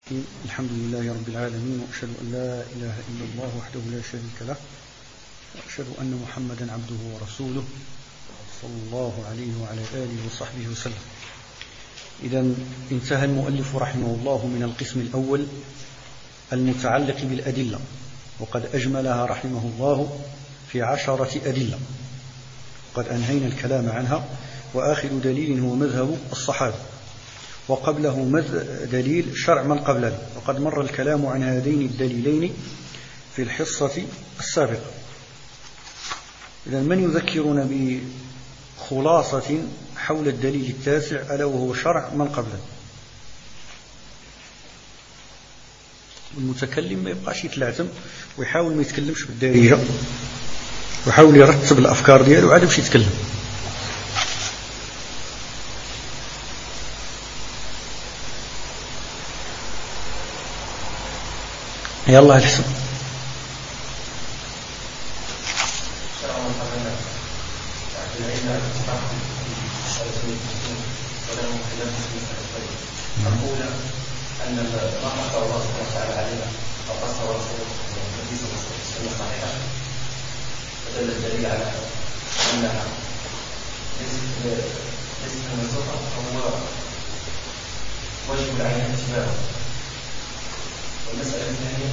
الحمد لله رب العالمين، وأشهد أن لا إله إلا الله وحده لا شريك له، وأشهد أن محمدا عبده ورسوله صلى الله عليه وعلى آله وصحبه وسلم. إذن انتهى المؤلف رحمه الله من القسم الأول المتعلق بالأدلة، وقد أجملها رحمه الله في 10 أدلة، قد أنهينا الكلام عنها. وآخر دليل هو مذهب الصحابة، وقبله دليل شرع من قبلنا، وقد مر الكلام عن هذين الدليلين في الحصة السابقة. إذن من يذكرنا بخلاصة حول الدليل التاسع، ألا وهو شرع من قبلنا؟ المتكلم ما يبقاش يتلعثم ويحاول ما يتكلمش بالدارجة، ويحاول يرتب الأفكار دياله وعاد باش يتكلم. يلا الحسن. أن ما قصر الله سبحانه وتعالى علينا أو قصر رسوله النبي صلى الله عليه وسلم صحيحة، فدل الدليل على أنها ليست منسوخة، فهو واجب علينا اتباعه. والمسألة الثانية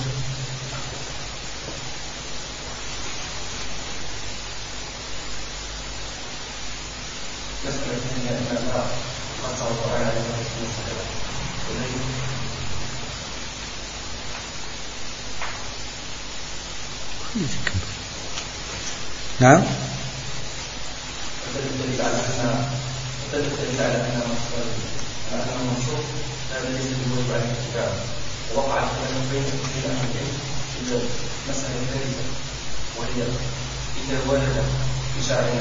أن ما قصر القرآن علينا رسوله صحيحة. نعم. الدليل على أن المنصوص هذا ليس بواجب على الاتباع، ووقع الخلاف بين الأهلين في المسألة الثالثة، وهي إذا ورد في شرعنا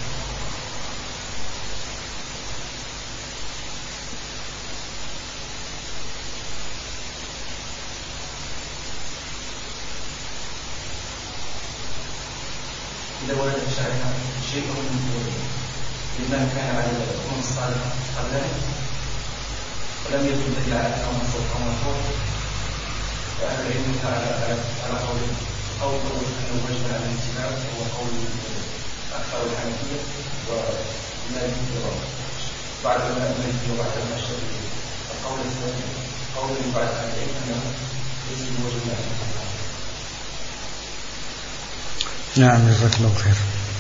شيء ممن كان على الأمم الصالحة قبلنا ولم يكن دليل على أنه منصوص أو منصوص، فأهل العلم على قوله أنه واجب على الاتباع، وهو قول أكثر الحنفية والمالكية وبعض المالكية وبعض الشافعية. القول الثاني قول بعض أهل العلم أنه ليس بواجب على الاتباع. نعم، جزاك الله خير.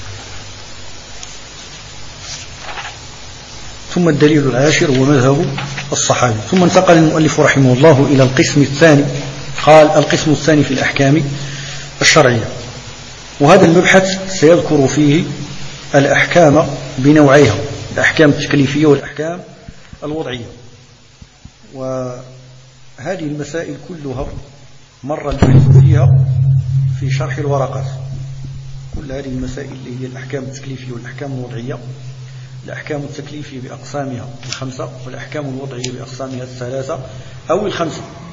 ثم الدليل العاشر هو مذهب الصحابة. ثم انتقل المؤلف رحمه الله إلى القسم الثاني، قال: القسم الثاني في الأحكام الشرعية. وهذا المبحث سيذكر فيه الأحكام بنوعيها، الأحكام التكليفية والأحكام الوضعية. وهذه المسائل كلها مر البحث فيها في شرح الورقات. كل هذه المسائل اللي هي الأحكام التكليفية والأحكام الوضعية، الأحكام التكليفية بأقسامها 5، والأحكام الوضعية بأقسامها 3 أو 5،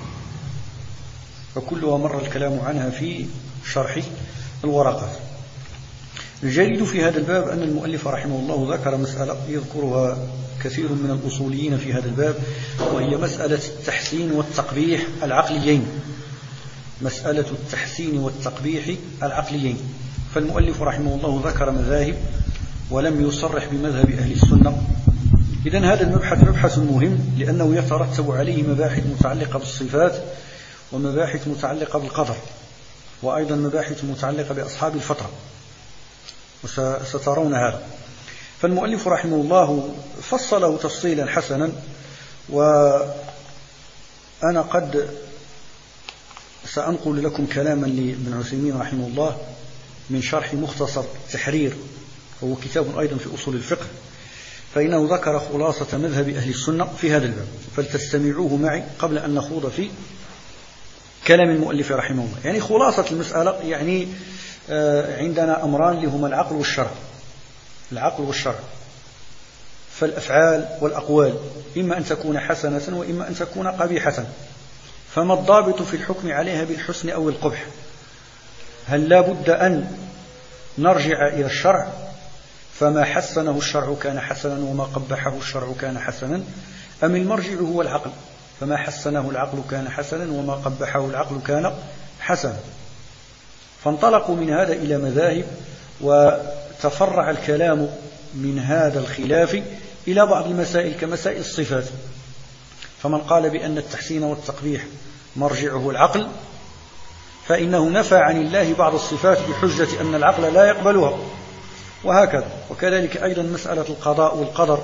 فكلها مر الكلام عنها في شرح الورقات. الجديد في هذا الباب أن المؤلف رحمه الله ذكر مسألة يذكرها كثير من الأصوليين في هذا الباب، وهي مسألة التحسين والتقبيح العقليين. مسألة التحسين والتقبيح العقليين. فالمؤلف رحمه الله ذكر مذاهب ولم يصرح بمذهب أهل السنة. إذن هذا المبحث مبحث مهم، لأنه يترتب عليه مباحث متعلقة بالصفات، ومباحث متعلقة بالقدر، وأيضا مباحث متعلقة بأصحاب الفترة، وسترون هذا. فالمؤلف رحمه الله فصله تفصيلا حسنا، وأنا قد سأنقل لكم كلاما لابن عثيمين رحمه الله من شرح مختصر التحرير، وهو كتاب أيضا في أصول الفقه، فإنه ذكر خلاصة مذهب أهل السنة في هذا الباب، فلتستمعوه معي قبل أن نخوض في كلام المؤلف رحمه الله. يعني خلاصة المسألة، يعني عندنا أمران لهما العقل والشرع. العقل والشرع، فالأفعال والأقوال إما أن تكون حسنة وإما أن تكون قبيحة، فما الضابط في الحكم عليها بالحسن أو القبح؟ هل لا بد أن نرجع إلى الشرع، فما حسنه الشرع كان حسنا وما قبحه الشرع كان حسنا، أم المرجع هو العقل؟ فما حسنه العقل كان حسنا وما قبحه العقل كان حسنا. فانطلقوا من هذا إلى مذاهب، وتفرع الكلام من هذا الخلاف إلى بعض المسائل كمسائل الصفات. فمن قال بأن التحسين والتقبيح مرجعه العقل فإنه نفى عن الله بعض الصفات بحجة أن العقل لا يقبلها، وهكذا. وكذلك أيضا مسألة القضاء والقدر،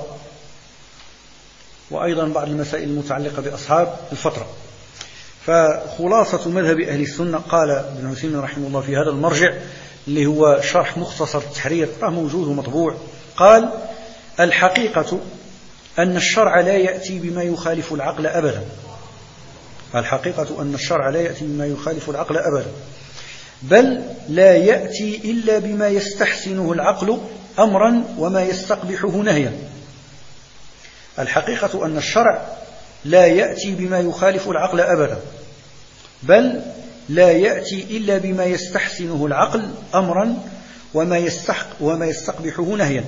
وأيضا بعض المسائل المتعلقة بأصحاب الفترة. فخلاصة مذهب أهل السنة، قال ابن عثيمين رحمه الله في هذا المرجع اللي هو شرح مختصر التحرير موجود ومطبوع، قال: الحقيقة أن الشرع لا يأتي بما يخالف العقل أبدا. الحقيقة أن الشرع لا يأتي بما يخالف العقل أبدا، بل لا يأتي إلا بما يستحسنه العقل أمرا وما يستقبحه نهيا. الحقيقة أن الشرع لا يأتي بما يخالف العقل أبدا، بل لا يأتي إلا بما يستحسنه العقل أمرا وما يستقبحه نهيا.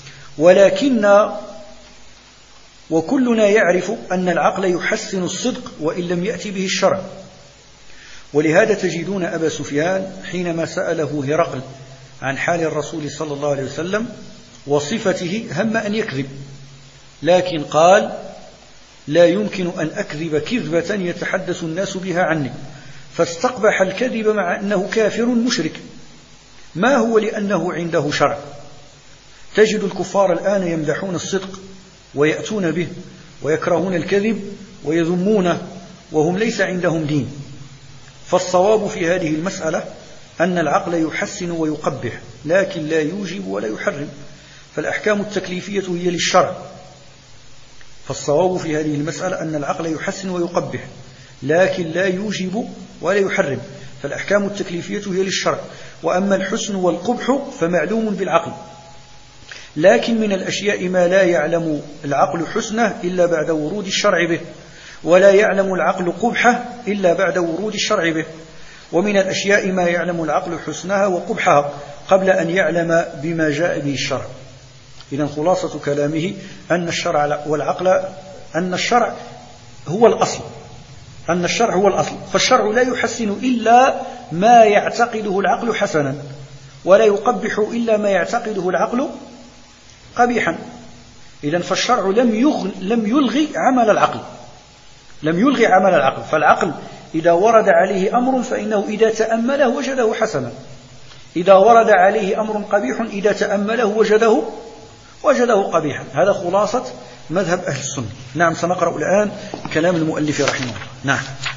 وكلنا يعرف أن العقل يحسن الصدق وإن لم يأتي به الشرع. ولهذا تجدون أبا سفيان حينما سأله هرقل عن حال الرسول صلى الله عليه وسلم وصفته هم أن يكذب، لكن قال: لا يمكن أن أكذب كذبة يتحدث الناس بها عني. فاستقبح الكذب مع أنه كافر مشرك. ما هو؟ لأنه عنده شرع. تجد الكفار الآن يمدحون الصدق ويأتون به، ويكرهون الكذب ويذمونه، وهم ليس عندهم دين. فالصواب في هذه المسألة أن العقل يحسن ويقبح، لكن لا يوجب ولا يحرم. فالأحكام التكليفية هي للشرع. فالصواب في هذه المسألة أن العقل يحسن ويقبح، لكن لا يوجب ولا يحرم. فالأحكام التكليفية هي للشرع. وأما الحسن والقبح فمعلوم بالعقل، لكن من الأشياء ما لا يعلم العقل حسنه إلا بعد ورود الشرع به، ولا يعلم العقل قبحه إلا بعد ورود الشرع به. ومن الأشياء ما يعلم العقل حسنها وقبحها قبل أن يعلم بما جاء به الشرع. إذن خلاصة كلامه أن الشرع والعقل، أن الشرع هو الأصل، أن الشرع هو الأصل. فالشرع لا يحسن إلا ما يعتقده العقل حسنا، ولا يقبح إلا ما يعتقده العقل قبيحا. إذن فالشرع لم يلغي عمل العقل، لم يلغي عمل العقل. فالعقل إذا ورد عليه أمر فإنه إذا تأمله وجده حسنا، إذا ورد عليه أمر قبيح إذا تأمله وجده قبيحا. هذا خلاصة مذهب أهل السنة. نعم، سنقرأ الآن كلام المؤلف رحمه الله. نعم.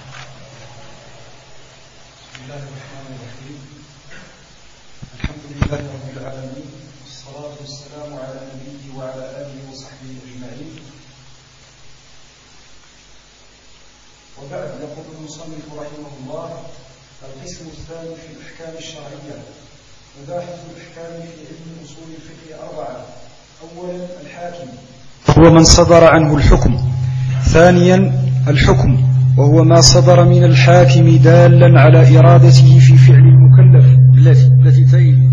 بسم الله الرحمن الرحيم. الحمد لله رب العالمين، والصلاة والسلام على نبيه وعلى آله وصحبه أجمعين. وبعد، يقول المصنف رحمه الله: القسم الثاني في الأحكام الشرعية. مباحث الأحكام في علم أصول الفقه 4. أولا، الحاكم هو من صدر عنه الحكم. ثانيا، الحكم وهو ما صدر من الحاكم دالا على إرادته في فعل المكلف التي تأتي.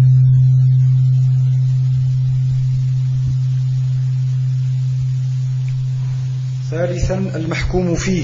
ثالثا، المحكوم فيه.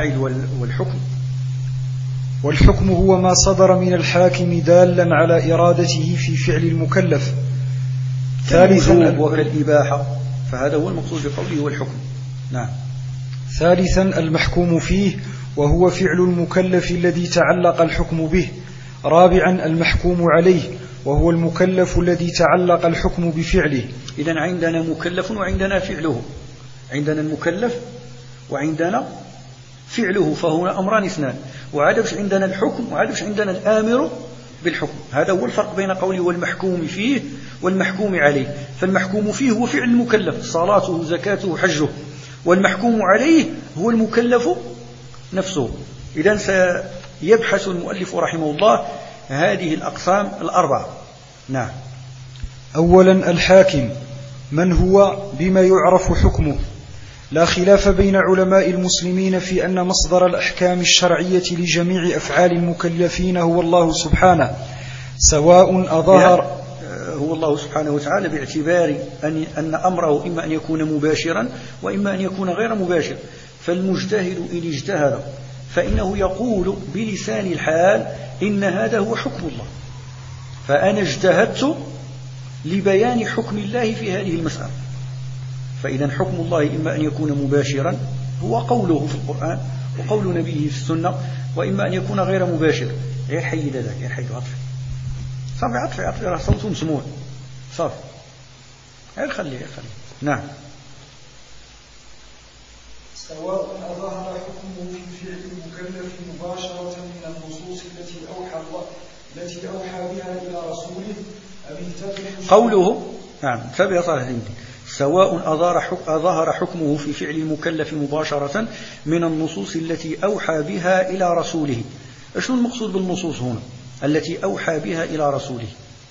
والحكم هو ما صدر من الحاكم دالا على إرادته في فعل المكلف. ثالثا، وكالإباحة، فهذا هو المقصود بقوله والحكم. نعم. ثالثا، المحكوم فيه وهو فعل المكلف الذي تعلق الحكم به. رابعا، المحكوم عليه وهو المكلف الذي تعلق الحكم بفعله. إذن عندنا مكلف وعندنا فعله، عندنا المكلف وعندنا فعله، فهنا أمران اثنان. وعادش عندنا الحكم وعادش عندنا الآمر بالحكم. هذا هو الفرق بين قوله والمحكوم فيه والمحكوم عليه. فالمحكوم فيه هو فعل المكلف، صلاته زكاته حجه، والمحكوم عليه هو المكلف نفسه. إذن سيبحث المؤلف رحمه الله هذه الأقسام 4. نعم. أولا، الحاكم من هو بما يعرف حكمه. لا خلاف بين علماء المسلمين في أن مصدر الأحكام الشرعية لجميع أفعال المكلفين هو الله سبحانه، سواء أظهر هو الله سبحانه وتعالى، باعتبار أن أمره إما أن يكون مباشرا وإما أن يكون غير مباشر. فالمجتهد إن اجتهد فإنه يقول بلسان الحال إن هذا هو حكم الله، فأنا اجتهدت لبيان حكم الله في هذه المسألة. فإذا حكم الله إما أن يكون مباشرا هو قوله في القرآن وقول نبيه في السنة، وإما أن يكون غير مباشر. غير حيد ذاك، غير حيد عطف صافي، عطف راه صوته مسموع صافي، غير خليه. نعم. سواء أظهر حكمه في فعل المكلف مباشرة من النصوص التي أوحى بها إلى رسوله أم اهتدى قوله. نعم تابع صالح سواء أظهر حكمه في فعل المكلف مباشرة من النصوص التي أوحى بها إلى رسوله. شنو المقصود بالنصوص هنا التي أوحى بها إلى رسوله؟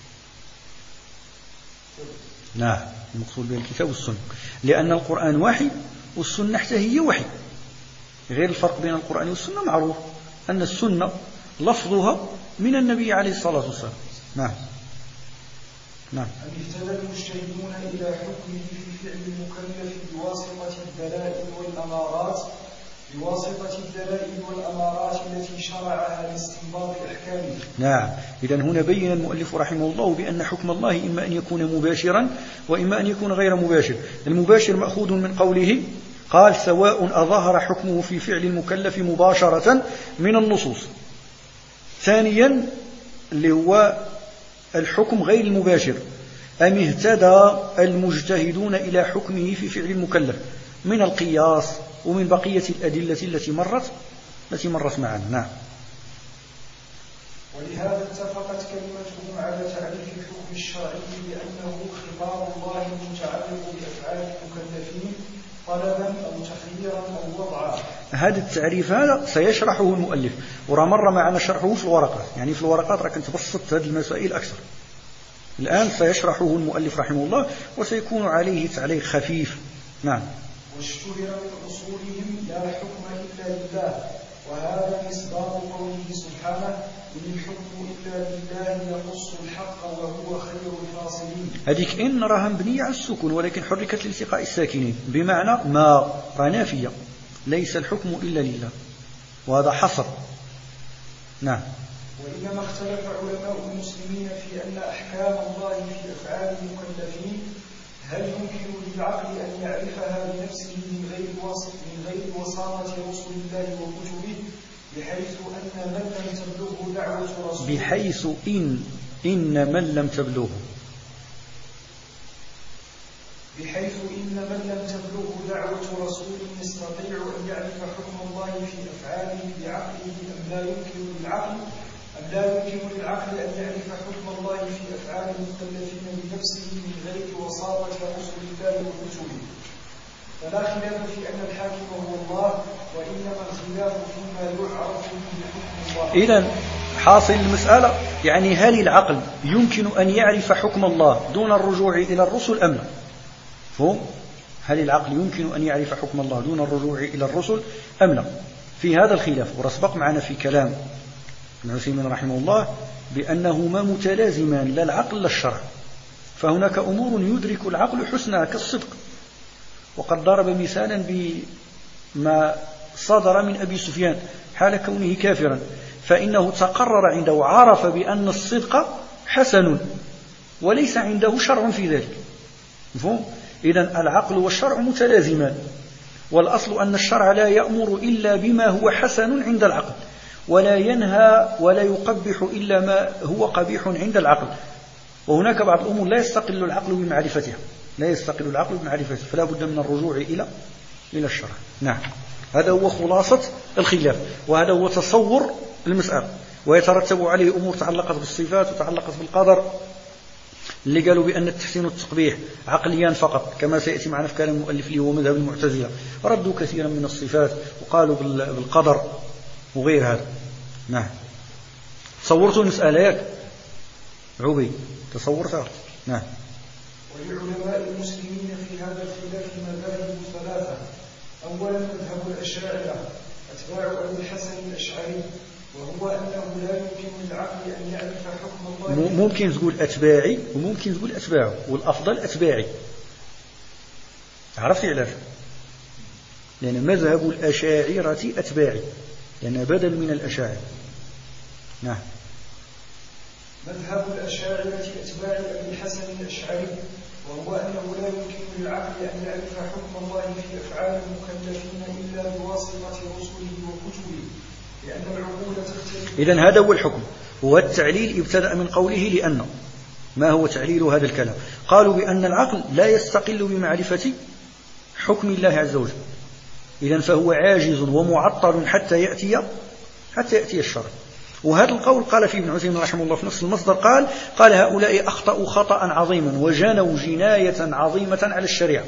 نعم المقصود بها الكتاب والسنة، لأن القرآن وحي والسنة حتى هي وحي. غير الفرق بين القرآن والسنة معروف أن السنة لفظها من النبي عليه الصلاة والسلام. نعم. أن اهتدى المجتهدون إلى حكمه في فعل المكلف بواسطة الدلائل والأمارات التي شرعها لاستنباط أحكامه. نعم. إذن هنا بين المؤلف رحمه الله بأن حكم الله إما أن يكون مباشرا وإما أن يكون غير مباشر. المباشر مأخوذ من قوله قال سواء أظهر حكمه في فعل المكلف مباشرة من النصوص. ثانيا اللي هو الحكم غير المباشر، أم اهتدى المجتهدون إلى حكمه في فعل المكلف من القياس ومن بقية الأدلة التي مرت معنا. نعم. ولهذا اتفقت كلمتهم على تعريف الحكم الشرعي بأنه خطاب الله المتعلق بأفعال المكلفين طلبا أو تخييرا أو وضعا. هذا التعريف هذا سيشرحه المؤلف، ورا مر معنا شرحه في الورقات، يعني في الورقات راه كنت بسطت هذه المسائل أكثر. الآن سيشرحه المؤلف رحمه الله وسيكون عليه تعليق خفيف. نعم. واشتهر من أصولهم لا حكم إلا لله، وهذا مصداق قوله سبحانه إن الحكم إلا لله يقص الحق وهو خير الفاصلين. هذيك إن راها مبنية على السكون ولكن حركت لالتقاء الساكنين، بمعنى ما راه نافية، ليس الحكم إلا لله، وهذا حصر. نعم. وإنما اختلف علماء المسلمين في أن أحكام الله في أفعال المكلفين هل يمكن للعقل أن يعرفها بنفسه من غير وساطة رسل الله وكتبه، بحيث أن من لم تبلغه دعوة رسول بحيث إن من لم تبلغه دعوة رسول يستطيع أن يعرف حكم الله في أفعاله بعقله أم لا يمكن للعقل أن يعرف حكم الله في أفعال المكلفين بنفسه من غير وساطة رسل الله وكتبه. فلا خلاف في أن الحاكم هو الله، وإنما الخلاف فيما يعرف بحكم الله. إذن حاصل المسألة يعني هل العقل يمكن أن يعرف حكم الله دون الرجوع إلى الرسل أم لا؟ فهم؟ هل العقل يمكن أن يعرف حكم الله دون الرجوع إلى الرسل أم لا؟ في هذا الخلاف، ورسبق معنا في كلام ابن عثيمين رحمه الله بأنهما متلازمان لا العقل لا الشرع، فهناك أمور يدرك العقل حسنها كالصدق، وقد ضرب مثالا بما صدر من أبي سفيان حال كونه كافرا، فإنه تقرر عنده وعرف بأن الصدق حسن وليس عنده شرع في ذلك. مفهوم؟ إذن العقل والشرع متلازمان، والأصل أن الشرع لا يأمر إلا بما هو حسن عند العقل، ولا ينهى ولا يقبح إلا ما هو قبيح عند العقل. وهناك بعض الأمور لا يستقل العقل بمعرفتها، فلا بد من الرجوع إلى الشرع. نعم. هذا هو خلاصة الخلاف، وهذا هو تصور المسألة، ويترتب عليه أمور تعلقت بالصفات وتعلقت بالقدر، اللي قالوا بأن التحسين والتقبيح عقليان فقط كما سيأتي معنا في كلام المؤلف اللي هو مذهب المعتزلة، ردوا كثيرا من الصفات وقالوا بالقدر وغير هذا. نعم. تصورتوا المسألة ياك عبي؟ تصورتها؟ نعم. ولعلماء المسلمين في هذا الخلاف مذاهب ثلاثة. أولا مذهب الأشاعرة أتباع أبي الحسن الأشعري، وهو أنه لا يمكن للعقل أن يعرف حكم الله. ممكن تقول أتباعي وممكن تقول أتباعه، والأفضل أتباعي. عرفتي علاش؟ لأن مذهب الأشاعرة أتباعي، لأن بدل من الأشاعرة. نعم. مذهب الأشاعرة أتباع أبي الحسن الأشعري، وهو أنه لا يمكن للعقل أن يعرف حكم الله في أفعال المكلفين إلا بواسطة رسله وكتبه، لأن العقول تختلف. إذن هذا هو الحكم، هو التعليل ابتدأ من قوله لأنه. ما هو تعليل هذا الكلام؟ قالوا بأن العقل لا يستقل بمعرفة حكم الله عز وجل، إذن فهو عاجز ومعطل حتى يأتي الشرع. وهذا القول قال فيه ابن عثيمين رحمه الله في نفس المصدر، قال هؤلاء أخطأوا خطأ عظيما وجنوا جناية عظيمة على الشريعة،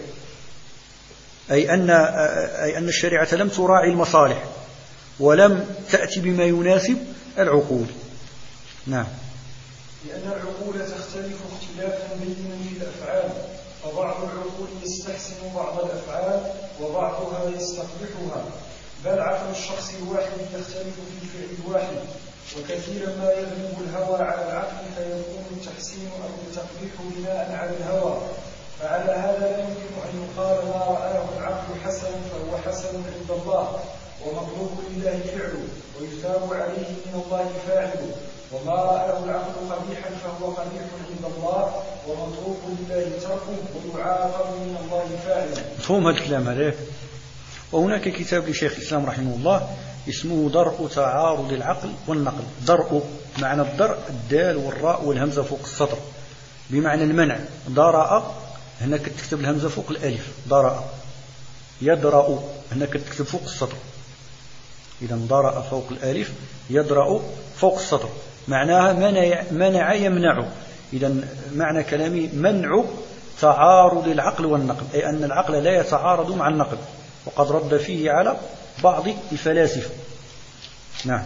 أي أن الشريعة لم تراعي المصالح ولم تأتي بما يناسب العقول. نعم. لأن العقول تختلف اختلافا بينا في الأفعال، فبعض العقول يستحسن بعض الأفعال وبعضها يستقبحها، بل عقل الشخص الواحد يختلف في الفعل الواحد، وكثيرا ما يغلب الهوى على العقل فيكون التحسين أو التقبيح بناء على الهوى. فعلى هذا لا يمكن أن يقال ما رآه العقل حسنا فهو حسن عند الله ومطلوب لله فعله ويثاب عليه من الله فاعله، وما رآه العقل قبيحا فهو قبيح عند الله ومطلوب لله تركه ويعاقب من الله فاعله. مفهوم هذا الكلام هذا؟ وهناك كتاب لشيخ الإسلام رحمه الله اسمه درء تعارض العقل والنقل. درء معنى الدرء الدال والراء والهمزة فوق السطر بمعنى المنع. درأ هناك تكتب الهمزة فوق الألف، درأ. يدرأ هناك تكتب فوق السطر، إذا درأ فوق الألف، يدرأ فوق السطر، معناها منع يمنع. إذا معنى كلامي منع تعارض العقل والنقل، أي أن العقل لا يتعارض مع النقل، وقد رد فيه على بعض الفلاسفة. نعم.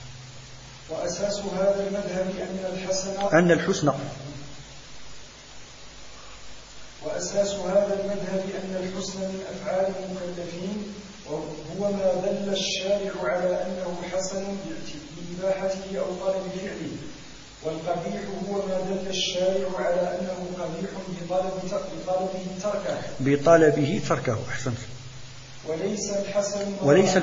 وأساس هذا المذهب أن الحسن من أفعال المكلفين، وهو ما دل الشارع على أنه حسن بإباحته أو طلب فعله، والقبيح هو ما دل الشارع على أنه قبيح بطلبه تركه. أحسنت. وليس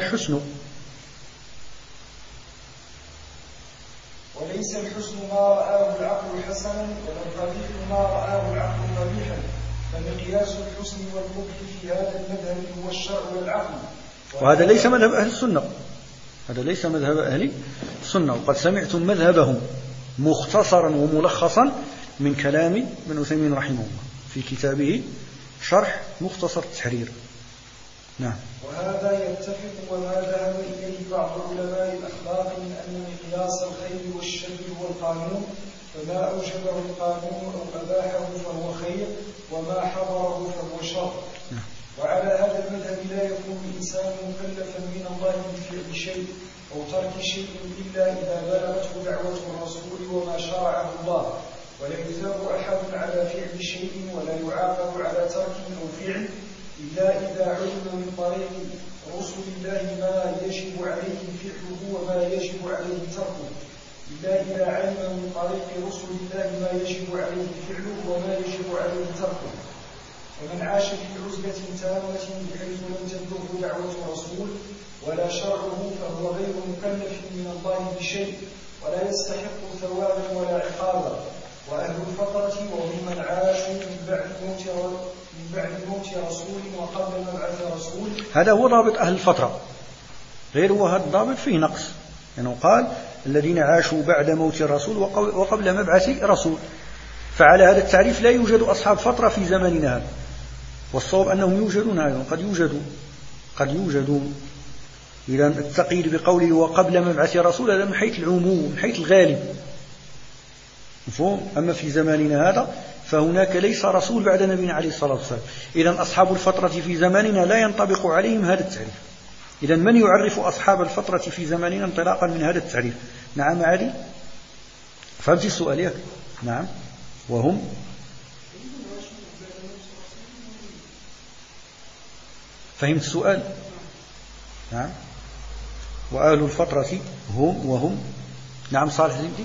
الحسن ما رآه العقل حسنا، ولا القبيح ما رآه العقل قبيحا، فمقياس الحسن والقبح في هذا المذهب هو الشرع والعقل. وهذا ليس مذهب أهل السنة، هذا ليس مذهب أهل السنة، وقد سمعتم مذهبهم مختصرا وملخصا من كلام ابن عثيمين رحمه الله في كتابه شرح مختصر التحرير. نعم. وهذا يتفق وما ذهب إليه بعض علماء الأخلاق من أن مقياس الخير والشر هو القانون، فما أوجبه القانون أو أباحه فهو خير، وما حضره فهو شر. وعلى هذا المذهب لا يكون الإنسان مكلفا من الله بفعل شيء أو ترك شيء إلا إذا بلغته دعوة الرسول وما شرعه الله، ولا يثاب أحد على فعل شيء ولا يعاقب على ترك أو فعل إلا إذا علم من طريق رسل الله ما يجب عليه فعله وما يجب عليه تركه، إلا إذا علم من طريق رسل الله ما يجب عليه فعله وما يجب عليه تركه. ومن عاش في عزلة تامة بحيث لم تبلغه دعوة رسول ولا شرعه فهو غير مكلف من الله بشيء، ولا يستحق ثوابا ولا عقابا. وأهل الفترة وهم من عاشوا من بعد موت رسول وقبل مبعث رسول. هذا هو ضابط أهل الفترة، غير هو هذا الضابط فيه نقص، يعني قال الذين عاشوا بعد موت الرسول وقبل مبعث رسول، فعلى هذا التعريف لا يوجد أصحاب فترة في زماننا هذا، والصواب أنهم يوجدون أيضا، قد يوجدون. إذا التقييد بقوله وقبل مبعث رسول هذا من حيث العموم، من حيث الغالب، مفهوم. أما في زماننا هذا فهناك ليس رسول بعد نبينا عليه الصلاة والسلام، إذا أصحاب الفترة في زماننا لا ينطبق عليهم هذا التعريف. إذا من يعرف أصحاب الفترة في زماننا انطلاقا من هذا التعريف؟ نعم عادي، فهمت السؤال ياك؟ نعم. وهم فهمت السؤال؟ نعم. وأهل الفترة وهم نعم. صالح زيدي،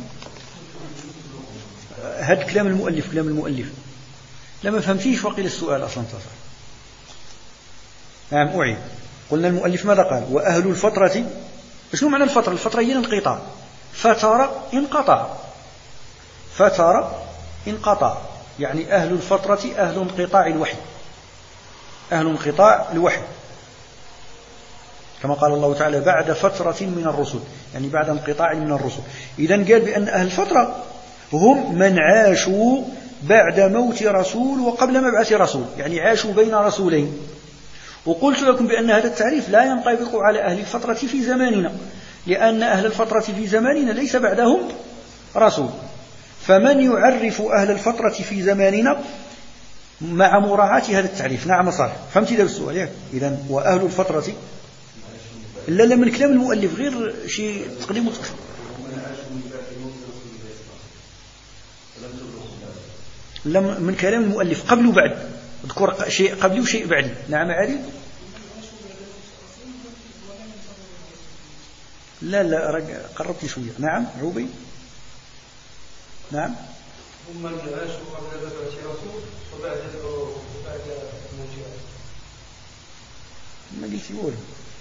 هذا كلام المؤلف لما فهمتيش وقيل السؤال أصلا تصل. نعم أعيد. قلنا المؤلف ماذا قال؟ وأهل الفترة. شنو معنى الفترة؟ الفترة هي الانقطاع. فترة انقطع، فترة انقطع، يعني أهل الفترة أهل انقطاع الوحي، أهل انقطاع الوحي، كما قال الله تعالى بعد فترة من الرسل، يعني بعد انقطاع من الرسل. إذن قال بأن أهل الفترة هم من عاشوا بعد موت رسول وقبل مبعث رسول، يعني عاشوا بين رسولين. وقلت لكم بأن هذا التعريف لا ينطبق على أهل الفترة في زماننا، لأن أهل الفترة في زماننا ليس بعدهم رسول. فمن يعرف أهل الفترة في زماننا مع مراعاة هذا التعريف؟ نعم صالح، فهمت إذا بالسؤال؟ إذن وأهل الفترة لا من كلام المؤلف، غير شيء تقديم وتأخير. لم من كلام المؤلف قبل وبعد، اذكر شيء قبلي وشيء بعدي. نعم عادي. لا قربت شوية. نعم عوبي. نعم هم من عاشوا قبل مبعث رسول وبعد موته. ما قلتي ولا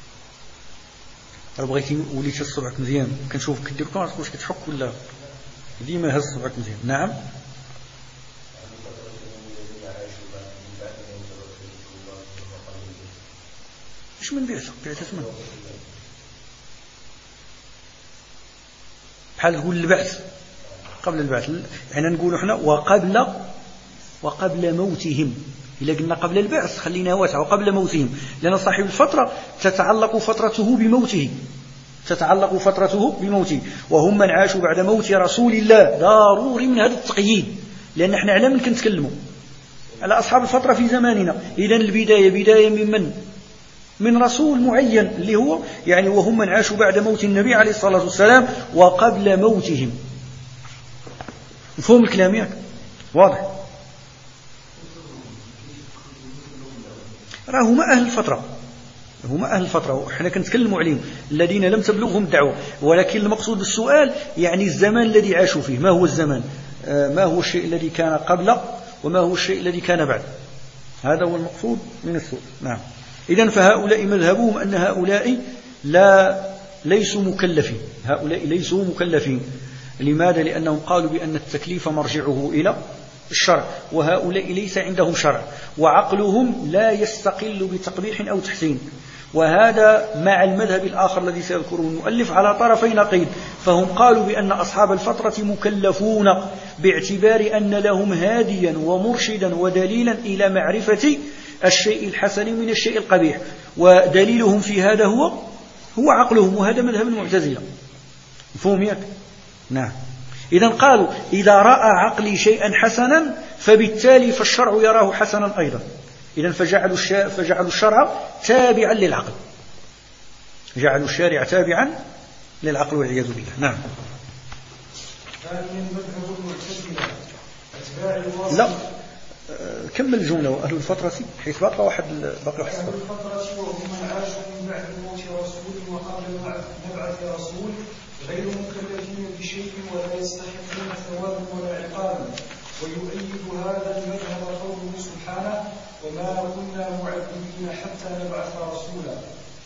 راه بغيتي وليت صبعك مزيان كنشوفك كدير كون واش كتحك ولا ديما هز صبعك مزيان. نعم اش من بعثة من بحال تقول البعث قبل البعث، يعني نقول احنا وقبل موتهم. إلا قلنا قبل البعث خلينا واسع، وقبل موتهم، لأن صاحب الفترة تتعلق فترته بموته، وهم من عاشوا بعد موت رسول الله. ضروري من هذا التقييد، لأن احنا على من كنتكلموا على أصحاب الفترة في زماننا. إذن البداية بداية من رسول معين، اللي هو يعني وهم من عاشوا بعد موت النبي عليه الصلاة والسلام وقبل موتهم. مفهوم الكلام ياك؟ واضح؟ هما أهل الفترة، وإحنا كنتكلموا عليهم الذين لم تبلغهم الدعوة. ولكن المقصود بالسؤال يعني الزمان الذي عاشوا فيه. ما هو الزمان؟ ما هو الشيء الذي كان قبل وما هو الشيء الذي كان بعد؟ هذا هو المقصود من السؤال. نعم. إذن فهؤلاء مذهبهم أن هؤلاء ليسوا مكلفين. هؤلاء ليسوا مكلفين. لماذا؟ لأنهم قالوا بأن التكليف مرجعه إلى الشرع، وهؤلاء ليس عندهم شرع، وعقلهم لا يستقل بتقبيح أو تحسين. وهذا مع المذهب الآخر الذي سيذكره المؤلف على طرفي نقيض. فهم قالوا بأن أصحاب الفترة مكلفون باعتبار أن لهم هاديا ومرشدا ودليلا إلى معرفة الشيء الحسن من الشيء القبيح، ودليلهم في هذا هو عقلهم، وهذا مذهب المعتزلة. مفهوم ياك؟ نعم. إذن قالوا إذا رأى عقلي شيئا حسنا فبالتالي فالشرع يراه حسنا أيضا. إذن فجعلوا الشرع تابعا للعقل، جعلوا الشارع تابعا للعقل والعياذ بالله. نعم. لا كمل الجملة. وأهل الفترة حيث باقي واحد أهل الفترة وهم من عاشوا من بعد موت رسول وقبل مبعث رسول غير مكلفين بشيء ولا يستحقون ثوابا ولا عقابا. ويؤيد هذا المذهب قوله سبحانه وما كنا معذبين حتى نبعث رسولا.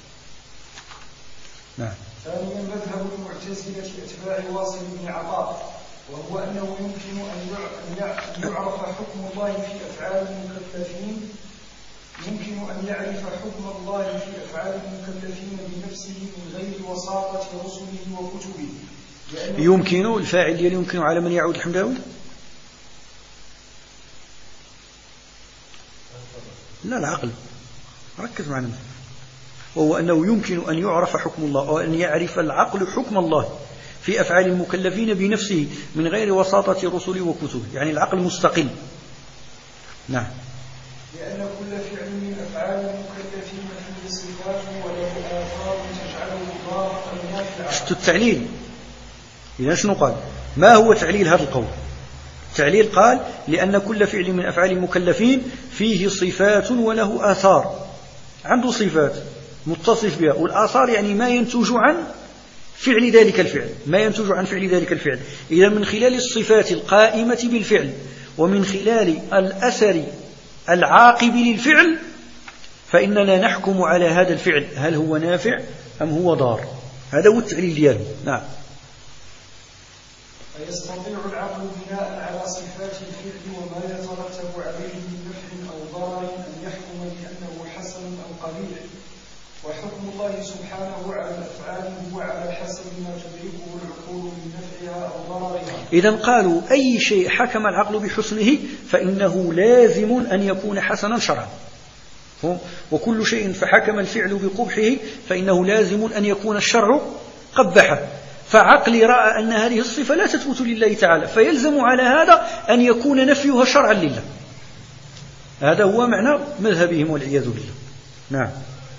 نعم. ثانيا مذهب المعتزلة أتباع واصل بن عطاء، وهو أنه يمكن أن يعرف حكم الله في أفعال المكلفين، يمكن أن يعرف حكم الله في أفعال المكلفين بنفسه من غير وساطة رسله وكتبه. يمكن الفاعل يمكن على من يعود الحمداوي؟ لا العقل، ركز معنا. وهو أنه يمكن أن يعرف حكم الله أو أن يعرف العقل حكم الله في أفعال المكلفين بنفسه من غير وساطة رسله وكتبه، يعني العقل مستقل. نعم. لأن كل فعل من أفعال المكلفين فيه صفات وله آثار تجعله ضارا نافعا. شفتوا التعليل؟ إذا شنو قال؟ ما هو تعليل هذا القول؟ التعليل قال لأن كل فعل من أفعال المكلفين فيه صفات وله آثار، عنده صفات متصف بها، والآثار يعني ما ينتج عن فعل ذلك الفعل، ما ينتج عن فعل ذلك الفعل. إذا من خلال الصفات القائمة بالفعل ومن خلال الأثر العاقب للفعل فإننا نحكم على هذا الفعل هل هو نافع أم هو ضار. هذا هو التعليل دياله. نعم. فيستطيع العقل بناء على صفات الفعل وما يترتب عليه من نفع أو ضرر أن يحكم بأنه حسن أو قبيح، وحكم الله سبحانه على الأفعال هو على حسب ما تدركه العقول من نفعها أو ضررها. إذن قالوا أي شيء حكم العقل بحسنه فإنه لازم أن يكون حسنا شرعا، وكل شيء فحكم الفعل بقبحه فإنه لازم أن يكون الشرع قبحه. فعقلي رأى أن هذه الصفة لا تثبت لله تعالى، فيلزم على هذا أن يكون نفيها شرعا لله. هذا هو معنى مذهبهم والعياذ بالله. نعم.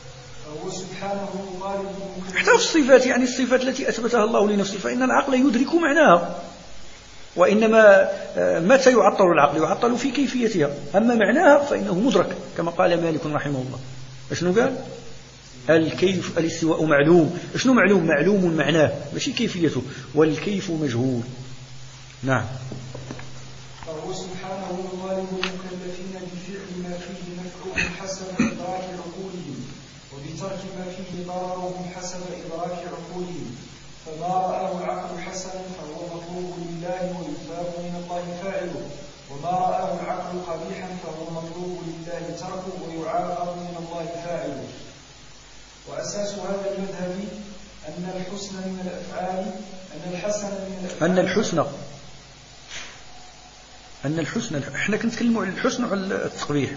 حتى في الصفات، يعني الصفات التي أثبتها الله لنفسه فإن العقل يدرك معناها، وإنما متى يعطل العقل؟ يعطل في كيفيتها، أما معناها فإنه مدرك كما قال مالك رحمه الله. شنو قال؟ الكيف الاستواء معلوم. شنو معلوم؟ معلوم معناه ماشي كيفيته، والكيف مجهول. نعم. فهو سبحانه غالب المكلفين بفعل ما فيه نفعهم حسب إدراك عقولهم، وبترك ما فيه ضررهم حسب إدراك عقولهم. فما رآه العقل حسنا فهو مطلوب لله ويثاب من الله فاعله، وما رآه العقل قبيحا فهو مطلوب لله تركه ويعاقب من الله فاعله. وأساس هذا المذهب أن الحسن من الأفعال أن الحسن احنا كنتكلموا على الحسن وعلى التقبيح،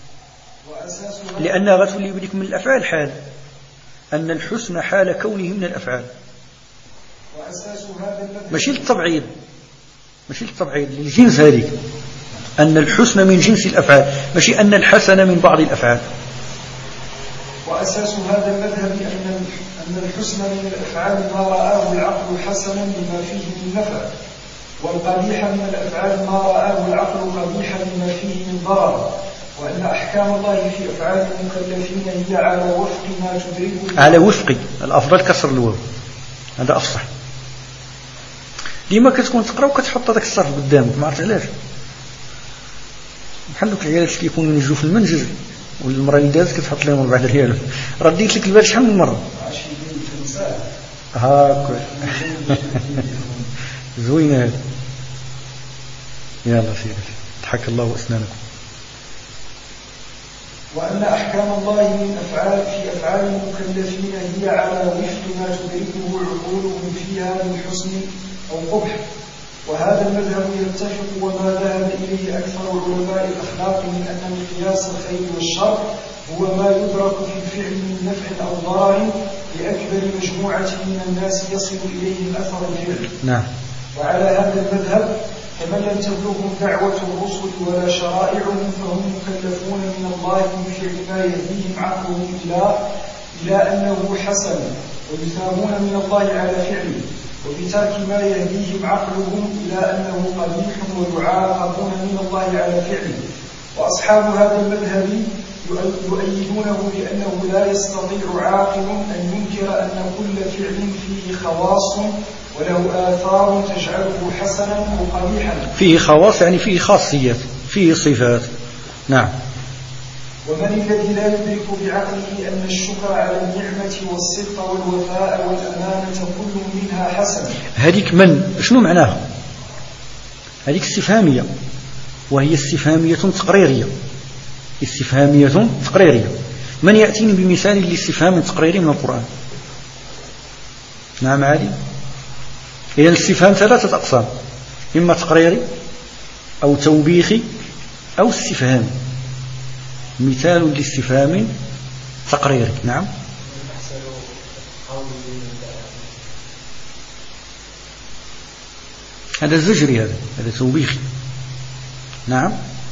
لأن غتولي بليك من الأفعال حال، أن الحسن حال كونه من الأفعال، وأساس هذا المذهب ماشي للتبعيض للجنس هذه، أن الحسن من جنس الأفعال، ماشي أن الحسن من بعض الأفعال. وأساس هذا المذهب أن الحسن من الأفعال ما رآه العقل حسنا لما فيه من نفع، والقبيح من الأفعال ما رآه العقل قبيحا لما فيه من ضرر، وأن أحكام الله في أفعال المكلفين هي على وفق ما تدركه. على وفق، الأفضل كسر الواو، هذا أفصح. ديما كتكون تقرأ وكتحط هذاك الصرف قدامك، ما عرفت علاش. بحال دوك العيالات اللي كيكونوا ينجوا في المنجز والمرة اللي دازت كتحط لهم 4 ريال. رديت لك البال شحال من مرة. هاكا زوينة هذه. يلا سيدي ضحك الله أسنانكم. وأن أحكام الله من في أفعال المكلفين هي على وفق ما تدركه عقولهم فيها من حسن أو قبح. وهذا المذهب يتفق وما ذهب إليه أكثر علماء الأخلاق من أن مقياس الخير والشر هو ما يدرك في الفعل من نفع أو ضرر لأكبر مجموعة من الناس يصل إليهم أثر الفعل. نعم. وعلى هذا المذهب فمن لم تبلغهم دعوة الرسل ولا شرائعهم فهم مكلفون من الله بفعل ما يهديهم عقلهم إلى أنه حسن، ويثابون من الله على فعله، وبترك ما يهديهم عقلهم إلى أنه قبيح ويعاقبون من الله على فعله. وأصحاب هذا المذهب يؤيدونه بأنه لا يستطيع عاقل أن ينكر أن كل فعل فيه خواص وله آثار تجعله حسنا أو قبيحا. فيه خواص يعني فيه خاصيات، فيه صفات. نعم. ومن الذي لا يدرك بعقله أن الشكر على النعمة والصدق والوفاء والأمانة كل منها حسن. هذيك من شنو معناها؟ هذيك استفهامية، وهي استفهامية تقريرية. استفهامية تقريرية. من يأتيني بمثال لاستفهام تقريري من القرآن؟ نعم عادي. إذن الاستفهام 3 أقسام، إما تقريري أو توبيخي أو استفهامي. مثال لاستفهام تقريري. نعم. هذا زجري، هذا توبيخي. نعم.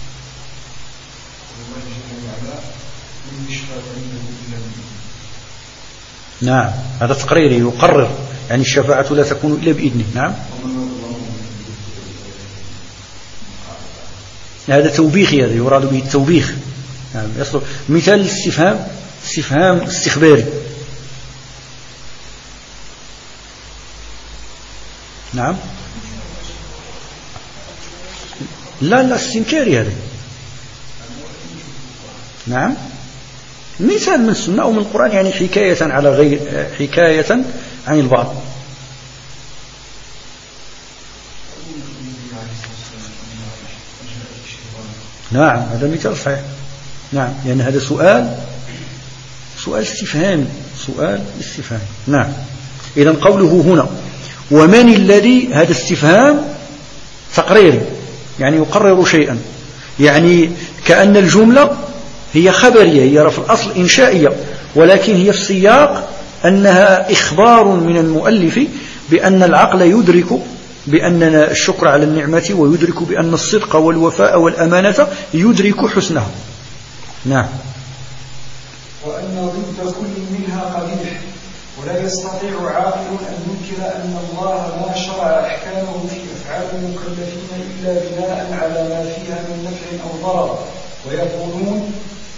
نعم هذا تقريري يقرر، يعني الشفاعة لا تكون إلا بإذنه. نعم. هذا توبيخي، هذا يراد به التوبيخ. نعم. يصل مثال الاستفهام استفهام استخباري. نعم. لا استنكاري هذا. نعم. مثال من السنة أو من القرآن، يعني حكاية على غير حكاية عن البعض. نعم هذا مثال صحيح. نعم لأن هذا سؤال استفهامي، سؤال استفهامي. نعم إذن قوله هنا ومن الذي، هذا استفهام تقريري، يعني يقرر شيئا، يعني كأن الجملة هي خبرية، هي في الأصل إنشائية، ولكن هي في السياق أنها إخبار من المؤلف بأن العقل يدرك بأن الشكر على النعمة، ويدرك بأن الصدق والوفاء والأمانة يدرك حسنها. نعم. وأن ضد كل منها قبيح، ولا يستطيع عاقل أن ينكر أن الله ما شرع أحكامه في أفعال المكلفين إلا بناء على ما فيها من نفع أو ضرر، ويقولون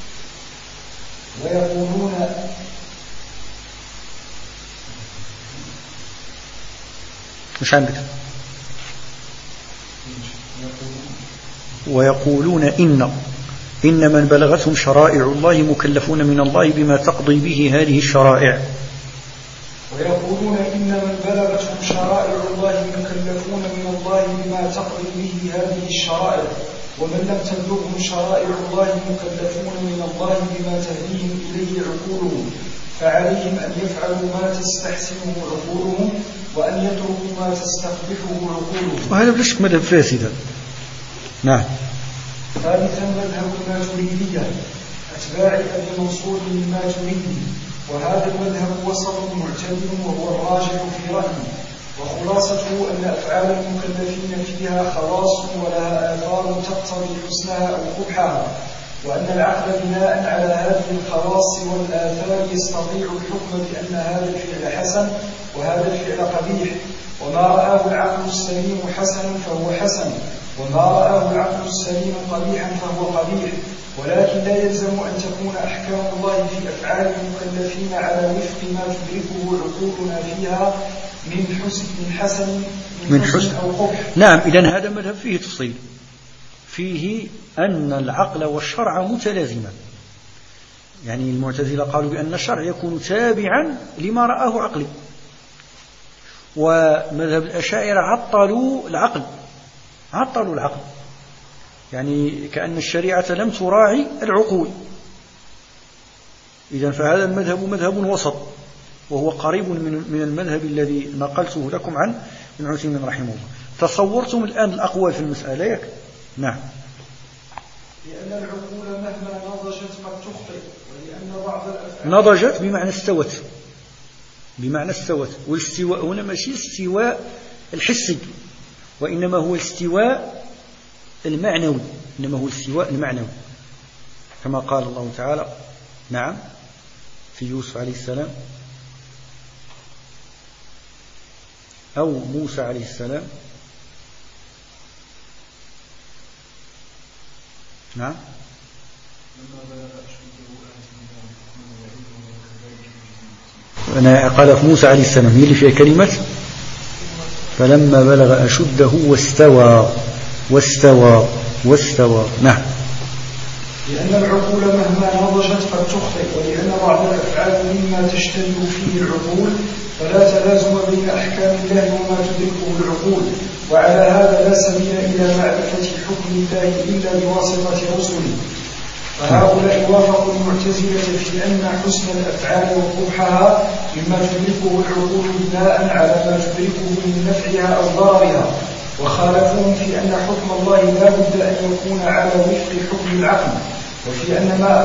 مش عندك. ويقولون إن من بلغتهم شرائع الله مكلفون من الله بما تقضي به هذه الشرائع. ويقولون إن من بلغتهم شرائع الله مكلفون من الله بما تقضي به هذه الشرائع، ومن لم تبلغهم شرائع الله مكلفون من الله بما تهديهم إليه عقولهم، فعليهم أن يفعلوا ما تستحسنه عقولهم وأن يتركوا ما تستقبحه عقولهم. وهذا بلا شك مذهب فاسد. نعم. ثالثا مذهب الماتريدية أتباع أبي منصور الماتريدي، وهذا المذهب وسط معتدل وهو الراجح في رأيي، وخلاصته أن أفعال المكلفين فيها خواص ولها آثار تقتضي حسنها أو قبحها، وأن العقل بناء على هذه الخواص والآثار يستطيع الحكم بأن هذا الفعل حسن وهذا الفعل قبيح، وما رآه العقل السليم حسنا فهو حسن، وما رآه العقل السليم قبيحا فهو قبيح، ولكن لا يلزم أن تكون أحكام الله في أفعال المكلفين على وفق ما تدركه عقولنا فيها من حسن أو قبح. نعم إذن هذا مذهب فيه تفصيل، فيه أن العقل والشرع متلازمان، يعني المعتزلة قالوا بأن الشرع يكون تابعا لما رآه عقلي، ومذهب الأشاعرة عطلوا العقل، يعني كأن الشريعة لم تراعي العقول. إذن فهذا المذهب مذهب وسط، وهو قريب من المذهب الذي نقلته لكم عن ابن عثيمين رحمه الله. تصورتم الآن الأقوال في المسألة ياك؟ نعم. لأن العقول مهما نضجت قد تخطئ، ولأن بعض الأفعال نضجت بمعنى استوت، والاستواء هنا ماشي الاستواء الحسي، وإنما هو الاستواء المعنوي، كما قال الله تعالى نعم في يوسف عليه السلام أو موسى عليه السلام. نعم. أنا قال في موسى عليه السلام هي اللي فيها كلمة فلما بلغ أشده واستوى. نعم. لأن العقول مهما نضجت قد تخطئ، ولأن بعض الأفعال مما تشتبه فيه العقول، فلا تلازم بين أحكام الله وما تدركه العقول، وعلى هذا لا سبيل إلى معرفة حكم الله إلا بواسطة رسله. فهؤلاء وافقوا المعتزلة في أن حسن الأفعال وقبحها مما تدركه العقول بناء على ما تدركه من نفعها أو ضررها، وخالفوهم في أن حكم الله لا بد أن يكون على وفق حكم العقل، وفي أن ما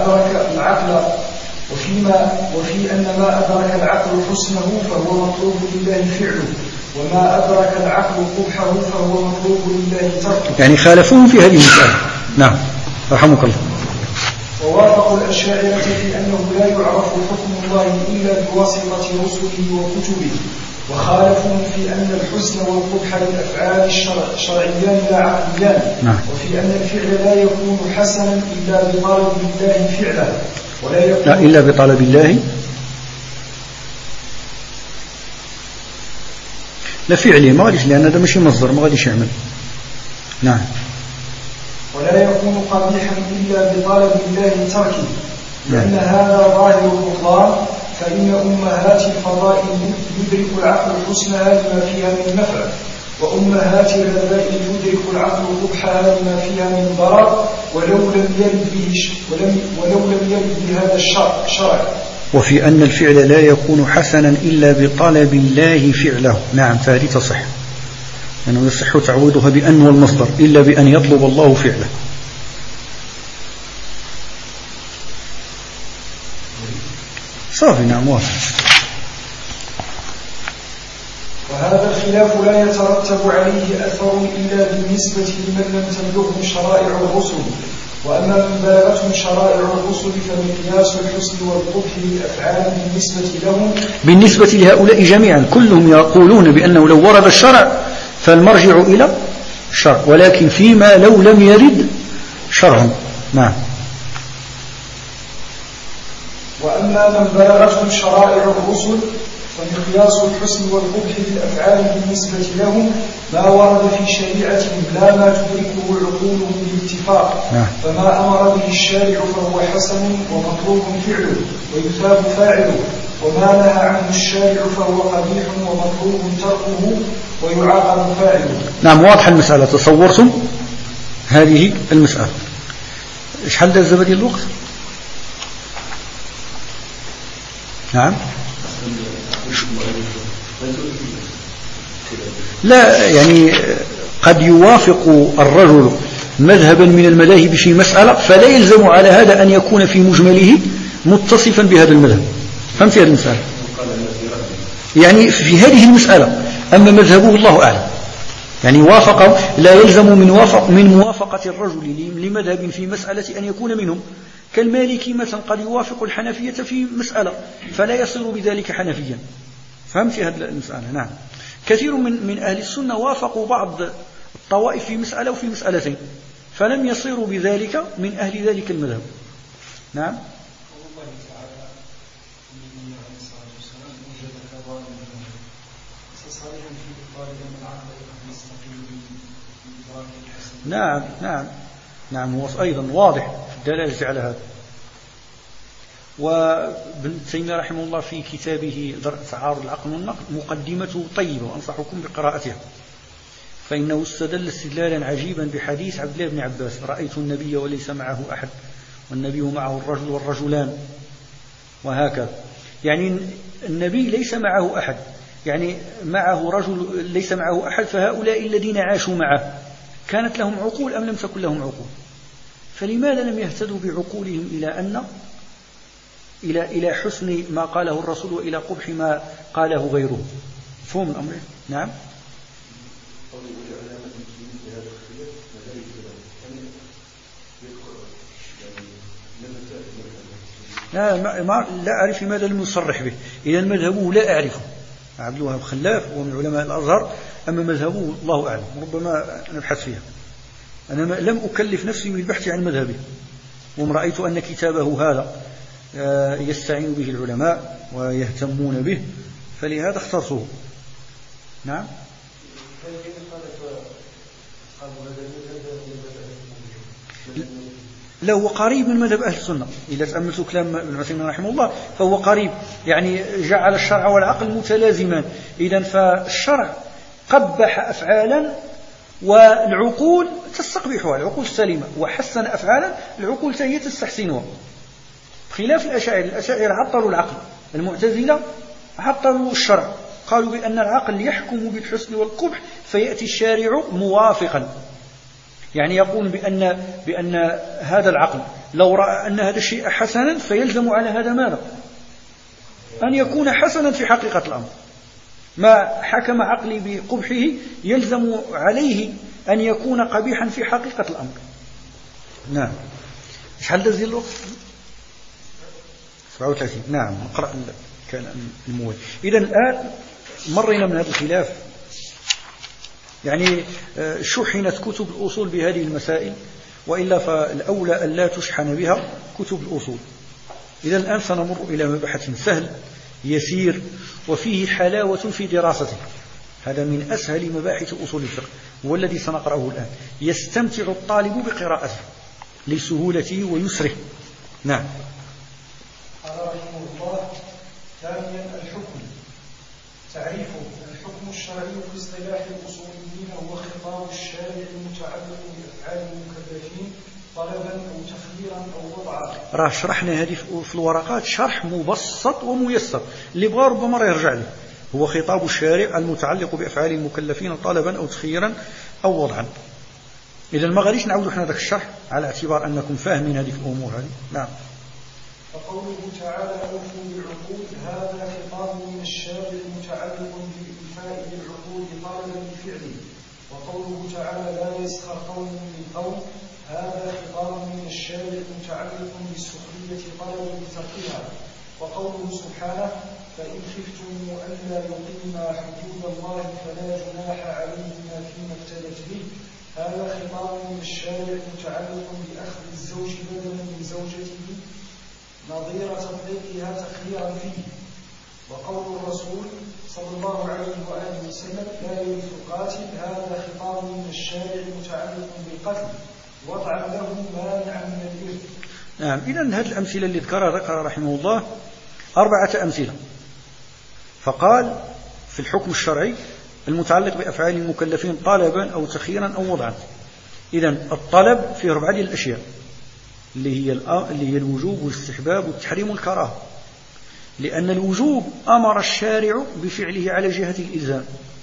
أدرك العقل حسنه فهو مطلوب لله فعله، وما أدرك العقل قبحه فهو مطلوب لله تركه. يعني خالفوهم في هذه المسألة. نعم رحمك الله. ووافقوا الأشاعرة في أنه لا يعرف حكم الله إلا بواسطة رسله وكتبه، وخالفهم في أن الحسن والقبح للأفعال الشرعيان لا عقليان. وفي أن الفعل لا يكون حسنا إلا بطلب الله فعله، ولا يكون لا إلا بطلب الله لا فعله، ما غاديش، لأن هذا ماشي مصدر ما غاديش يعمل. نعم. ولا يكون قبيحا إلا بطلب الله تركه، لأن هذا ظاهر البطلان، فإن أمهات الفضائل يدرك العقل حسنها لما فيها من نفع، وأمهات الرذائل يدرك العقل قبحها لما فيها من ضرر، ولو لم يرد بهذا الشرع. وفي أن الفعل لا يكون حسنا إلا بطلب الله فعله. نعم، فهذه تصح، أنه يصح تعويضها بأن والمصدر إلا بأن يطلب الله فعله. صافي. نعم، واضح. وهذا الخلاف لا يترتب عليه أثر إلا بالنسبة لمن لم تبلغهم شرائع الرسل، وأما من بلغتهم شرائع الرسل فمقياس الحسن والقبح للأفعال بالنسبة لهؤلاء جميعا، كلهم يقولون بأنه لو ورد الشرع فالمرجع إلى الشرع، ولكن فيما لو لم يرد شرع. نعم. وأما من بلغتهم شرائع الرسل فمقياس الحسن والقبح للأفعال بالنسبة لهم ما ورد في شريعتهم لا ما تدركه عقولهم بالاتفاق. فما أمر به الشارع فهو حسن ومطلوب فعله ويثاب فاعله، وما نهى عنه الشارع فهو قبيح ومطلوب تركه ويعاقب فاعله. نعم، واضح المسألة. تصورتم هذه المسألة؟ إيش حل الزبدي الوقت؟ نعم. لا، يعني قد يوافق الرجل مذهبا من المذاهب في مسألة، فلا يلزم على هذا أن يكون في مجمله متصفا بهذا المذهب. فهمت هذه المسألة؟ يعني في هذه المسألة، أما مذهبه الله أعلم، يعني وافق، لا يلزم من موافقة الرجل لمذهب في مسألة أن يكون منهم، كالمالكي مثلا قد يوافق الحنفية في مسألة فلا يصير بذلك حنفيا. فهمت هذه المسألة؟ نعم. كثير من أهل السنة وافقوا بعض الطوائف في مسألة وفي مسألتين، فلم يصيروا بذلك من أهل ذلك المذهب. نعم. نعم نعم نعم، هو أيضا واضح في الدلالة على هذا. وابن تيمية رحمه الله في كتابه درء تعارض العقل والنقل مقدمته طيبة وأنصحكم بقراءتها، فإنه استدل استدلالا عجيبا بحديث عبد الله بن عباس: رأيت النبي وليس معه أحد والنبي معه الرجل والرجلان، وهكذا. يعني النبي ليس معه أحد، يعني معه رجل ليس معه أحد، فهؤلاء الذين عاشوا معه كانت لهم عقول أم لم تكن لهم عقول؟ فلماذا لم يهتدوا بعقولهم إلى حسن ما قاله الرسول وإلى قبح ما قاله غيره؟ فهم الأمر. نعم. لا أعرف لماذا لم يصرح به. إذا مذهبه لا أعرفه. عبد الوهاب خلاف ومن علماء الأزهر، أما مذهبه الله أعلم، ربما نبحث فيها. أنا لم أكلف نفسي بالبحث عن مذهبه، وم رأيت أن كتابه هذا يستعين به العلماء ويهتمون به، فلهذا اخترته. نعم. لا، هو قريب من مذهب أهل السنة. إذا تأملت كلام ابن عثيمين رحمه الله فهو قريب، يعني جعل الشرع والعقل متلازمان. إذن فالشرع قبح أفعالا والعقول تستقبحها، العقول السليمة، وحسن أفعالا العقول هي تستحسنها، خلاف الأشاعرة عطلوا العقل، المعتزلة عطلوا الشرع، قالوا بأن العقل يحكم بالحسن والقبح، فيأتي الشارع موافقا، يعني يقول بأن هذا العقل لو رأى أن هذا الشيء حسنا فيلزم على هذا ماذا؟ أن يكون حسنا في حقيقة الأمر. ما حكم عقلي بقبحه يلزم عليه أن يكون قبيحا في حقيقة الأمر. نعم. هل تزيل الوقت؟ 37. نعم، نقرأ كلام الموالي. إذن الآن مرينا من هذا الخلاف، يعني شحنت كتب الأصول بهذه المسائل، وإلا فالأولى أن لا تشحن بها كتب الأصول. إذن الآن سنمر إلى مبحث سهل يسير وفيه حلاوة في دراسته. هذا من أسهل مباحث أصول الفقه، هو الذي سنقرأه الآن. يستمتع الطالب بقراءته لسهولته ويسره. نعم. تعريفه: الحكم الشرعي في اصطلاح الأصوليين هو خطاب الشارع المتعلق بأفعال المكلفين طلبا أو تخييرا أو وضعا. راه شرحنا هذه في الورقات شرح مبسط وميسر، اللي بغى ربما يرجع له. هو خطاب الشارع المتعلق بأفعال المكلفين طلبا أو تخييرا أو وضعا. إذا ما غاديش نعودوا احنا ذاك الشرح على اعتبار أنكم فاهمين هذه الأمور هذه. نعم. فقوله تعالى: أوفوا بالعقود، هذا خطاب من الشارع متعلق بالإيفاء بالعقود طلبا بفعله. وقوله تعالى: لا يسخر قوم من قوم، هذا خطاب من الشارع متعلق بالسخرية طلبا بتركها. وقوله سبحانه: فإن خفتم ألا يقيما حدود الله فلا جناح عليهما فيما افتدت به، هذا خطاب من الشارع متعلق بأخذ الزوج بدلا من زوجته نظير تطبيقها تخييرا فيه. وقول الرسول صلى الله عليه وآله وسلم: لا يرث القاتل، هذا خطاب من الشارع متعلق بالقتل وضعا له مانعا من الإرث. نعم. إذن هذه الأمثلة اللي ذكر رحمه الله 4 أمثلة. فقال في الحكم الشرعي المتعلق بأفعال المكلفين طلبا أو تخييرا أو وضعا. إذن الطلب فيه 4 الأشياء اللي هي الوجوب والاستحباب والتحريم والكراهة. لأن الوجوب أمر الشارع بفعله على جهة الإلزام،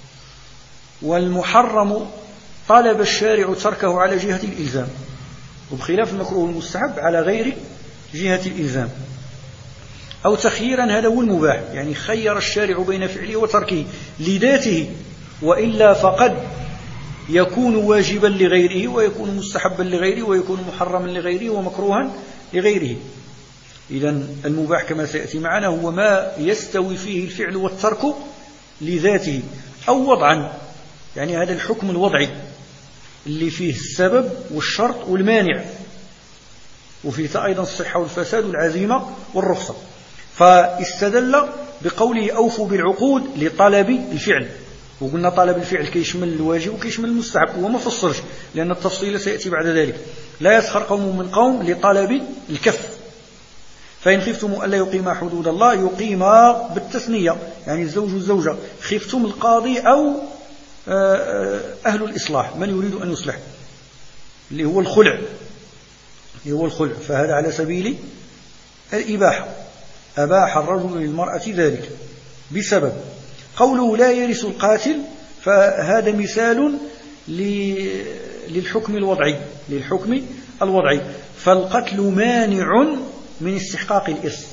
والمحرم طلب الشارع تركه على جهة الإلزام، وبخلاف المكروه المستحب على غير جهة الإلزام. أو تخييرا، هذا هو المباح، يعني خير الشارع بين فعله وتركه لذاته، وإلا فقد يكون واجبا لغيره، ويكون مستحبا لغيره، ويكون محرما لغيره، ومكروها لغيره. إذن المباح كما سيأتي معنا هو ما يستوي فيه الفعل والترك لذاته. أو وضعا، يعني هذا الحكم الوضعي اللي فيه السبب والشرط والمانع، وفيه أيضا الصحة والفساد والعزيمة والرخصة. فاستدل بقوله أوفوا بالعقود لطلب الفعل، وقلنا طلب الفعل كيشمل الواجب وكيشمل المستحب، وما فصلش لأن التفصيل سيأتي بعد ذلك. لا يسخر قوم من قوم لطلب الكف. فإن خفتم ألا يقيما حدود الله، يقيما بالتثنية، يعني الزوج والزوجة. خفتم القاضي أو أهل الإصلاح، من يريد أن يصلح، اللي هو الخلع، فهذا على سبيل الإباحة. أباح الرجل للمرأة ذلك بسبب. قوله لا يرث القاتل، فهذا مثال للحكم الوضعي. فالقتل مانع من استحقاق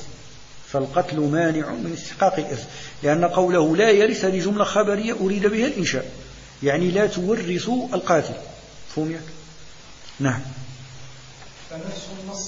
الإرث، لأن قوله لا يرث هذه جملة خبرية أريد بها الإنشاء، يعني لا تورث القاتل. فهم؟ نعم. فنفس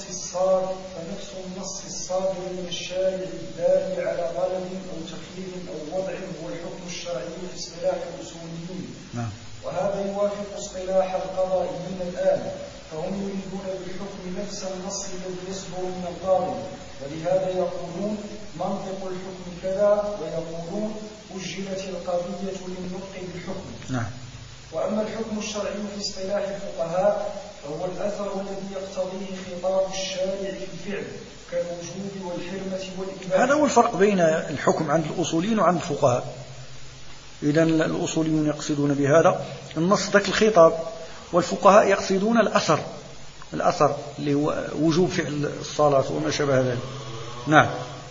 النص الصادر من الشارع الدال على طلب أو تخيير أو وضع هو الحكم الشرعي في اصطلاح الأصوليين. نعم. وهذا يوافق اصطلاح القضائيين الآن، فهم يريدون بالحكم نفس النص الذي يصدر من القاضي، ولهذا يقولون منطق الحكم كذا، ويقولون أجلت القضية للنطق بالحكم. نعم. وأما الحكم الشرعي في اصطلاح الفقهاء فهو الأثر الذي يقتضيه خطاب الشارع في الفعل كالوجوب والحرمة والإباحة. هذا هو الفرق بين الحكم عند الأصوليين وعند الفقهاء. إذن الأصوليون يقصدون بهذا النص ذاك الخطاب، والفقهاء يقصدون الأثر اللي هو وجوب فعل الصلاة وما شابه ذلك. نعم.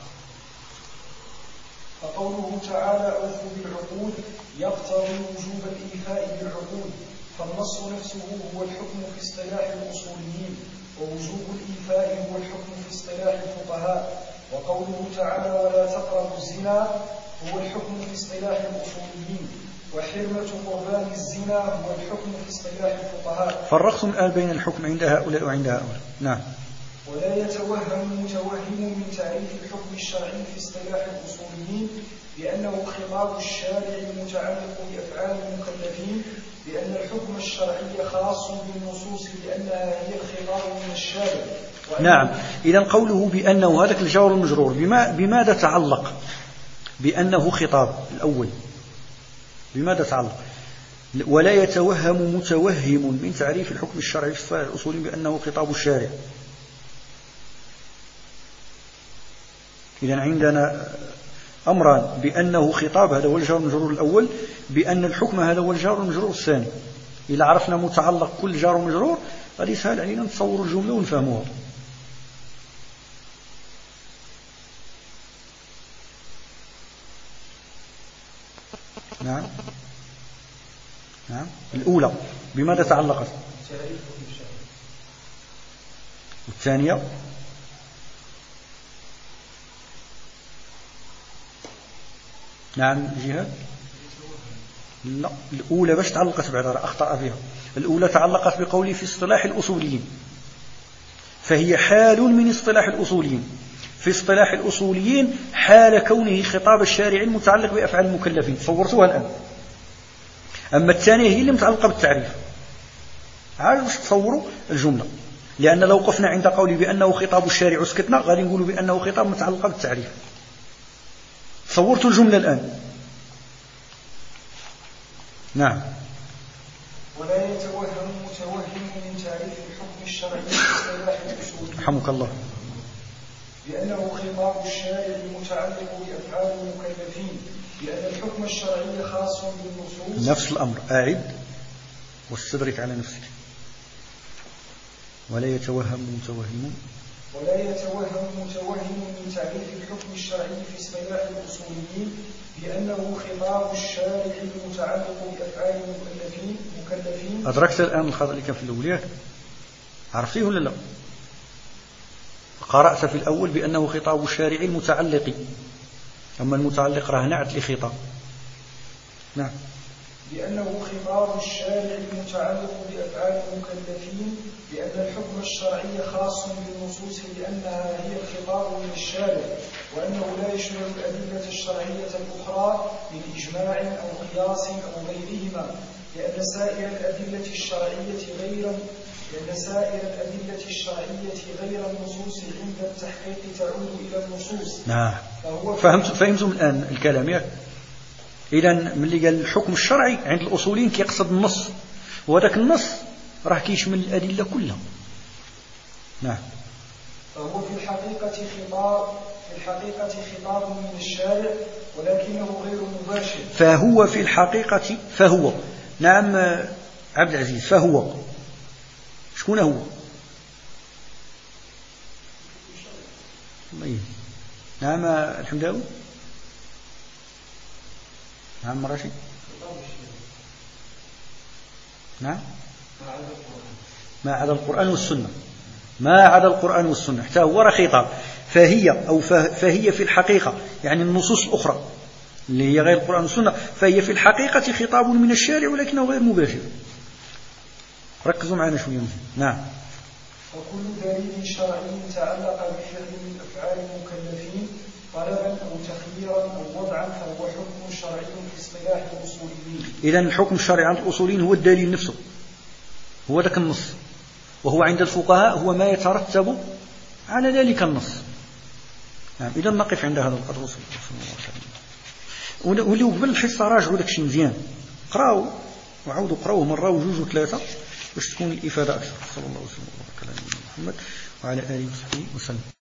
فقوله تعالى أوفوا بالعقود يقتضي وجوب الإيفاء بالعقود، فالنص نفسه هو الحكم في اصطلاح الأصوليين، ووجوب الإيفاء هو الحكم في اصطلاح الفقهاء. وقوله تعالى ولا تقربوا الزنا هو الحكم في اصطلاح الأصوليين، وحرمة قربان الزنا هو الحكم في اصطلاح الفقهاء. فرقتم الآن بين الحكم عند هؤلاء وعند هؤلاء. نعم. ولا يتوهم متوهم من تعريف الحكم الشرعي في اصطلاح الأصوليين بأنه خطاب الشارع المتعلق بأفعال المكلفين، بأن الحكم الشرعي خاص بالنصوص لأنها هي الخطاب من الشارع. نعم. إذن قوله بأنه هذا الجار المجرور بماذا تعلق؟ بأنه خطاب الأول بماذا تعلق؟ ولا يتوهم متوهم من تعريف الحكم الشرعي في الأصول بأنه خطاب الشارع. إذن عندنا أمران: بأنه خطاب، هذا هو الجار والمجرور الأول، بأن الحكم هذا هو الجار والمجرور الثاني. إذا عرفنا متعلق كل جار ومجرور غادي يسهل علينا نتصور الجملة ونفهموها. نعم. الأولى بماذا تعلقت؟ والثانية نعم جهاد. لا، الأولى باش تعلقت بعبارة أخطأ فيها. الأولى تعلقت بقولي في اصطلاح الأصوليين، فهي حال من اصطلاح الأصوليين. في اصطلاح الأصوليين حال كونه خطاب الشارع المتعلق بأفعال المكلفين، تصورتوها الآن. أما الثانية هي اللي متعلقة بالتعريف. عاد واش تصوروا الجملة، لأن لو وقفنا عند قولي بأنه خطاب الشارع وسكتنا غادي نقولوا بأنه خطاب متعلق بالتعريف. تصورتوا الجملة الآن؟ نعم. ولا يتوهم متوهم من تعريف الحكم الشرعي في اصطلاح الأصول رحمك الله بأنه خطاب الشارع المتعلق بأفعال المكلفين، لأن الحكم الشرعي خاص بالنصوص. نفس الأمر، أعد واستدرك على نفسك. ولا يتوهم متوهم من تعريف الحكم الشرعي في اصطلاح الأصوليين بأنه خطاب الشارع المتعلق بأفعال المكلفين. أدركت الآن الخطأ اللي كان في الأوليات؟ عرفتيه ولا لا؟ قرأت في الأول بأنه خطاب الشارع المتعلق، أما المتعلق راه نعت لخطاب. نعم. بأنه خطاب الشارع المتعلق بأفعال المكلفين، لأن الحكم الشرعي خاص بالنصوص لأنها هي الخطاب من الشارع، وأنه لا يشمل الأدلة الشرعية الأخرى من إجماع أو قياس أو غيرهما، لأن سائر الأدلة الشرعية غير النصوص عند التحقيق تعود إلى النصوص. نعم. فهمتم الآن الكلام ياك؟ إذن ملي قال الحكم الشرعي عند الأصوليين كيقصد النص، وهذاك النص راه كيشمل الأدلة كلها. نعم. فهو في الحقيقة خطاب من الشارع، ولكنه غير مباشر. فهو في الحقيقة فهو. نعم عبد العزيز، فهو شكون هو؟ نعم الحمداوي. نعم راشد. نعم ما عدا القرآن والسنة، ما عدا القرآن والسنة حتى هو راه خطاب. فهي في الحقيقة يعني النصوص الأخرى اللي هي غير القرآن والسنة، فهي في الحقيقة خطاب من الشارع ولكنه غير مباشر. ركزوا معنا شوية. نعم. وكل دليل شرعي تعلق بفعل من أفعال المكلفين طلبا أو تخييرا أو وضعا فهو حكم شرعي في اصطلاح الأصوليين. إذن الحكم الشرعي عند الأصوليين هو الدليل نفسه، هو ذاك النص، وهو عند الفقهاء هو ما يترتب على ذلك النص. نعم. إذن نقف عند هذا القدر. ولو قبل الحصة راجعوا داك الشيء مزيان، قراوا وعاودوا قراوه مرة وجوج وثلاثة باش تكون الإفادة أكثر. صلى الله وسلم وبارك على نبينا محمد وعلى آله وصحبه وسلم.